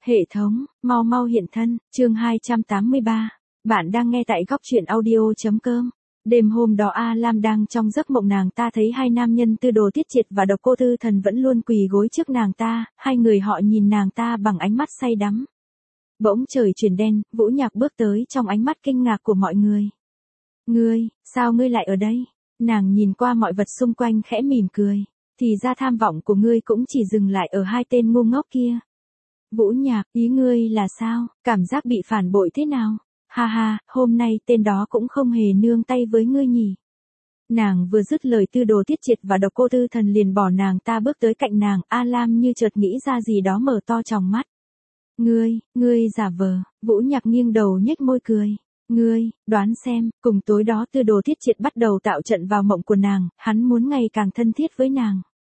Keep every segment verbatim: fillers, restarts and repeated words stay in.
Hệ thống, mau mau hiện thân, chương hai trăm tám mươi ba. Bạn đang nghe tại góc truyện audio.com. Đêm hôm đó A Lam đang trong giấc mộng, nàng ta thấy hai nam nhân Tư Đồ Tiết Triệt và Độc Cô Tư Thần vẫn luôn quỳ gối trước nàng ta, hai người họ nhìn nàng ta bằng ánh mắt say đắm. Bỗng trời chuyển đen, Vũ Nhạc bước tới trong ánh mắt kinh ngạc của mọi người. Ngươi, sao ngươi lại ở đây? Nàng nhìn qua mọi vật xung quanh khẽ mỉm cười. Thì ra tham vọng của ngươi cũng chỉ dừng lại ở hai tên ngu ngốc kia. Vũ Nhạc, ý ngươi là sao? Cảm giác bị phản bội thế nào? Ha ha, hôm nay tên đó cũng không hề nương tay với ngươi nhỉ. Nàng vừa dứt lời, Tư Đồ Tiết Triệt và Độc Cô Tư Thần liền bỏ nàng ta bước tới cạnh nàng. A Lam như chợt nghĩ ra gì đó, mở to tròng mắt. Ngươi, ngươi giả vờ. Vũ Nhạc nghiêng đầu nhếch môi cười. Ngươi, đoán xem, cùng tối đó Tư Đồ Tiết Triệt bắt đầu tạo trận vào mộng của nàng, hắn muốn ngày càng thân thiết với nàng.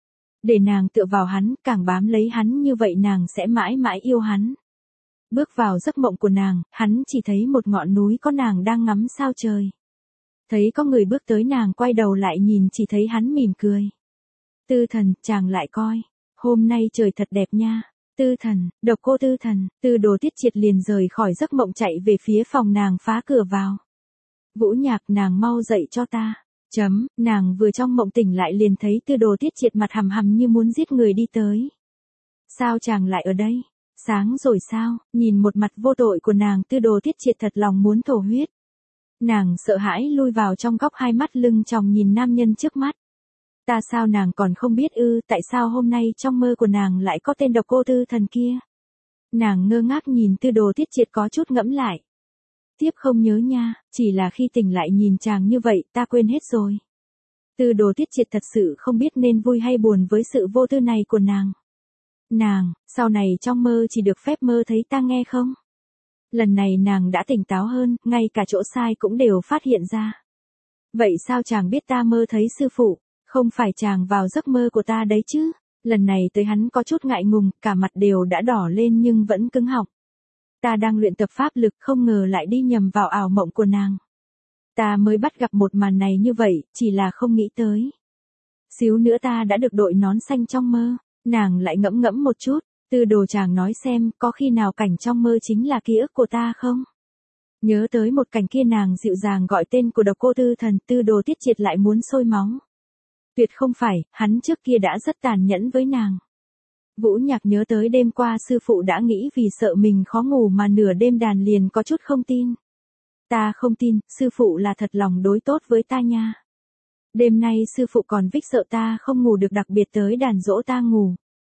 Để nàng tựa vào hắn, càng bám lấy hắn, như vậy nàng sẽ mãi mãi yêu hắn. Bước vào giấc mộng của nàng, hắn chỉ thấy một ngọn núi có nàng đang ngắm sao trời. Thấy có người bước tới, nàng quay đầu lại nhìn, chỉ thấy hắn mỉm cười. Tư Thần, chàng lại coi. Hôm nay trời thật đẹp nha. Tư Thần, Độc Cô Tư Thần, Tư Đồ Tiết Triệt liền rời khỏi giấc mộng chạy về phía phòng nàng, phá cửa vào. Vũ Nhạc, nàng mau dậy cho ta. Chấm, nàng vừa trong mộng tỉnh lại liền thấy Tư Đồ Tiết Triệt mặt hằm hằm như muốn giết người đi tới. Sao chàng lại ở đây? Sáng rồi sao? Nhìn một mặt vô tội của nàng, Tư Đồ Tiết Triệt thật lòng muốn thổ huyết. Nàng sợ hãi lui vào trong góc, hai mắt lưng tròng nhìn nam nhân trước mắt. Ta sao nàng còn không biết ư? Tại sao hôm nay trong mơ của nàng lại có tên Độc Cô Tư Thần kia? Nàng ngơ ngác nhìn Tư Đồ Tiết Triệt, có chút ngẫm lại. Tiếp không nhớ nha, chỉ là khi tỉnh lại nhìn chàng như vậy, ta quên hết rồi. Tư Đồ Tiết Triệt thật sự không biết nên vui hay buồn với sự vô tư này của nàng. Nàng, sau này trong mơ chỉ được phép mơ thấy ta nghe không? Lần này nàng đã tỉnh táo hơn, ngay cả chỗ sai cũng đều phát hiện ra. Vậy sao chàng biết ta mơ thấy sư phụ? Không phải chàng vào giấc mơ của ta đấy chứ? Lần này tới hắn có chút ngại ngùng, cả mặt đều đã đỏ lên nhưng vẫn cứng họng. Ta đang luyện tập pháp lực, không ngờ lại đi nhầm vào ảo mộng của nàng. Ta mới bắt gặp một màn này như vậy, chỉ là không nghĩ tới. Xíu nữa ta đã được đội nón xanh trong mơ. Nàng lại ngẫm ngẫm một chút. Tư Đồ, chàng nói xem, có khi nào cảnh trong mơ chính là ký ức của ta không? Nhớ tới một cảnh kia, nàng dịu dàng gọi tên của Độc Cô Tư Thần, Tư Đồ Tiết Triệt lại muốn sôi máu. Tuyệt không phải, hắn trước kia đã rất tàn nhẫn với nàng. Vũ Nhạc nhớ tới đêm qua sư phụ đã nghĩ vì sợ mình khó ngủ mà nửa đêm đàn, liền có chút không tin. Ta không tin, sư phụ là thật lòng đối tốt với ta nha. Đêm nay sư phụ còn vích sợ ta không ngủ được, đặc biệt tới đàn dỗ ta ngủ.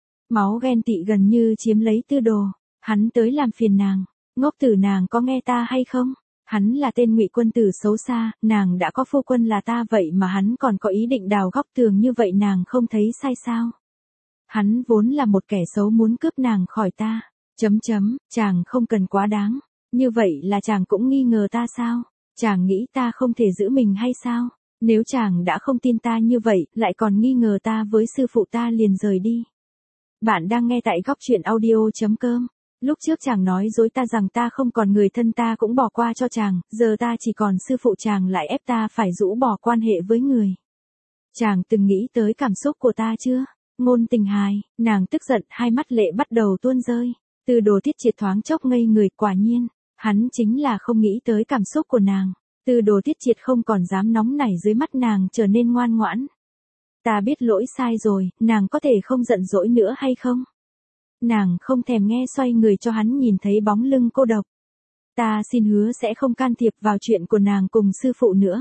Máu ghen tị gần như chiếm lấy Tư Đồ. Hắn tới làm phiền nàng. Ngốc tử, nàng có nghe ta hay không? Hắn là tên ngụy quân tử xấu xa, nàng đã có phu quân là ta, vậy mà hắn còn có ý định đào góc tường như vậy, nàng không thấy sai sao? Hắn vốn là một kẻ xấu muốn cướp nàng khỏi ta. Chấm chấm, chàng không cần quá đáng. Như vậy là chàng cũng nghi ngờ ta sao? Chàng nghĩ ta không thể giữ mình hay sao? Nếu chàng đã không tin ta như vậy, lại còn nghi ngờ ta với sư phụ, ta liền rời đi. Bạn đang nghe tại góc truyện audio.com. Lúc trước chàng nói dối ta rằng ta không còn người thân, ta cũng bỏ qua cho chàng, giờ ta chỉ còn sư phụ, chàng lại ép ta phải rũ bỏ quan hệ với người. Chàng từng nghĩ tới cảm xúc của ta chưa? Ngôn tình hài, nàng tức giận, hai mắt lệ bắt đầu tuôn rơi. Tư Đồ Tiết Triệt thoáng chốc ngây người, quả nhiên, hắn chính là không nghĩ tới cảm xúc của nàng. Tư Đồ Tiết Triệt không còn dám nóng nảy dưới mắt nàng, trở nên ngoan ngoãn. Ta biết lỗi sai rồi, nàng có thể không giận dỗi nữa hay không? Nàng không thèm nghe, xoay người cho hắn nhìn thấy bóng lưng cô độc. Ta xin hứa sẽ không can thiệp vào chuyện của nàng cùng sư phụ nữa.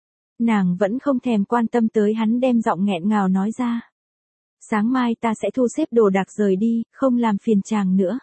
Nàng vẫn không thèm quan tâm tới hắn, đem giọng nghẹn ngào nói ra. Sáng mai ta sẽ thu xếp đồ đạc rời đi, không làm phiền chàng nữa.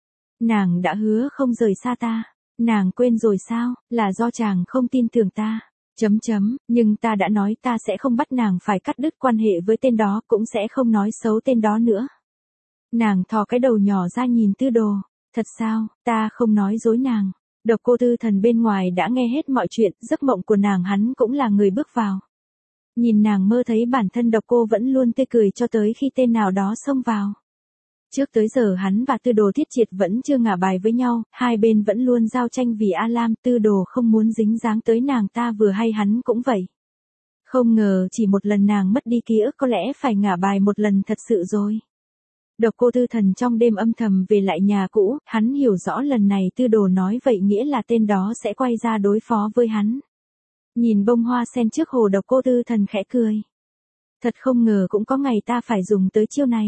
Nàng đã hứa không rời xa ta. Nàng quên rồi sao? Là do chàng không tin tưởng ta. Chấm chấm, nhưng ta đã nói ta sẽ không bắt nàng phải cắt đứt quan hệ với tên đó, cũng sẽ không nói xấu tên đó nữa. Nàng thò cái đầu nhỏ ra nhìn Tư Đồ. Thật sao? Ta không nói dối nàng. Độc Cô Tư Thần bên ngoài đã nghe hết mọi chuyện, giấc mộng của nàng hắn cũng là người bước vào. Nhìn nàng mơ thấy bản thân Độc Cô vẫn luôn tươi cười cho tới khi tên nào đó xông vào. Trước tới giờ hắn và Tư Đồ Tiết Triệt vẫn chưa ngả bài với nhau, hai bên vẫn luôn giao tranh vì A Lam, Tư Đồ không muốn dính dáng tới nàng ta, vừa hay hắn cũng vậy. Không ngờ chỉ một lần nàng mất đi ký ức, có lẽ phải ngả bài một lần thật sự rồi. Độc Cô Tư Thần trong đêm âm thầm về lại nhà cũ, hắn hiểu rõ lần này Tư Đồ nói vậy nghĩa là tên đó sẽ quay ra đối phó với hắn. Nhìn bông hoa sen trước hồ, Độc Cô Tư Thần khẽ cười. Thật không ngờ cũng có ngày ta phải dùng tới chiêu này.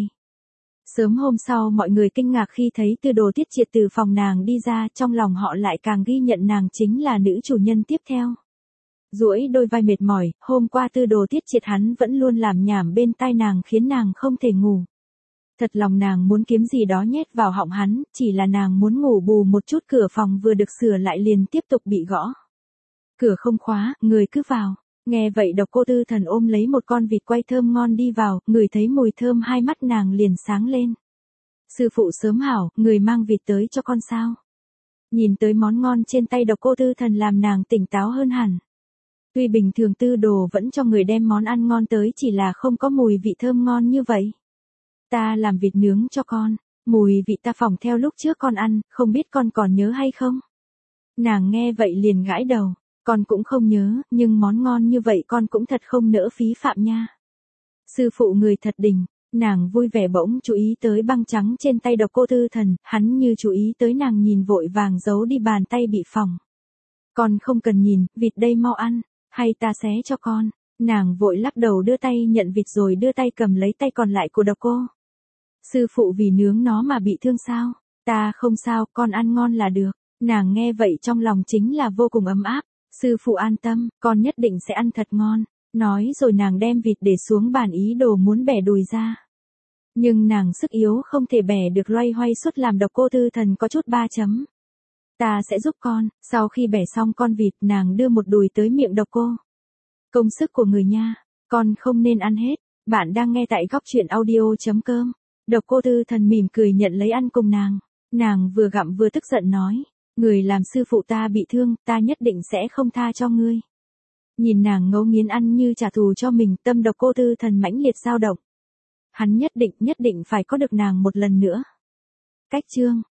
Sớm hôm sau mọi người kinh ngạc khi thấy Tư Đồ Tiết Triệt từ phòng nàng đi ra, trong lòng họ lại càng ghi nhận nàng chính là nữ chủ nhân tiếp theo. Duỗi đôi vai mệt mỏi, hôm qua Tư Đồ Tiết Triệt hắn vẫn luôn làm nhảm bên tai nàng khiến nàng không thể ngủ. Thật lòng nàng muốn kiếm gì đó nhét vào họng hắn, chỉ là nàng muốn ngủ bù một chút. Cửa phòng vừa được sửa lại liền tiếp tục bị gõ. Cửa không khóa, người cứ vào. Nghe vậy Độc Cô Tư Thần ôm lấy một con vịt quay thơm ngon đi vào, ngửi thấy mùi thơm hai mắt nàng liền sáng lên. Sư phụ sớm hảo, người mang vịt tới cho con sao? Nhìn tới món ngon trên tay Độc Cô Tư Thần làm nàng tỉnh táo hơn hẳn. Tuy bình thường Tư Đồ vẫn cho người đem món ăn ngon tới, chỉ là không có mùi vị thơm ngon như vậy. Ta làm vịt nướng cho con, mùi vị ta phỏng theo lúc trước con ăn, không biết con còn nhớ hay không? Nàng nghe vậy liền gãi đầu, con cũng không nhớ, nhưng món ngon như vậy con cũng thật không nỡ phí phạm nha. Sư phụ người thật đình, nàng vui vẻ bỗng chú ý tới băng trắng trên tay Độc Cô Tư Thần, hắn như chú ý tới nàng nhìn vội vàng giấu đi bàn tay bị phỏng. Con không cần nhìn, vịt đây mau ăn, hay ta xé cho con. Nàng vội lắc đầu đưa tay nhận vịt rồi đưa tay cầm lấy tay còn lại của Độc Cô. Sư phụ vì nướng nó mà bị thương sao? Ta không sao, con ăn ngon là được. Nàng nghe vậy trong lòng chính là vô cùng ấm áp. Sư phụ an tâm, con nhất định sẽ ăn thật ngon. Nói rồi nàng đem vịt để xuống bàn ý đồ muốn bẻ đùi ra. Nhưng nàng sức yếu không thể bẻ được, loay hoay suốt làm Độc Cô Tư Thần có chút ba chấm. Ta sẽ giúp con. Sau khi bẻ xong con vịt, nàng đưa một đùi tới miệng Độc Cô. Công sức của người nha, con không nên ăn hết. Bạn đang nghe tại góc truyện audio chấm com. Độc Cô Tư Thần mỉm cười nhận lấy ăn cùng nàng. Nàng vừa gặm vừa tức giận nói. Người làm sư phụ ta bị thương, ta nhất định sẽ không tha cho ngươi. Nhìn nàng ngấu nghiến ăn như trả thù cho mình, tâm Độc Cô Tư Thần mãnh liệt dao động. Hắn nhất định, nhất định phải có được nàng một lần nữa. Cách chương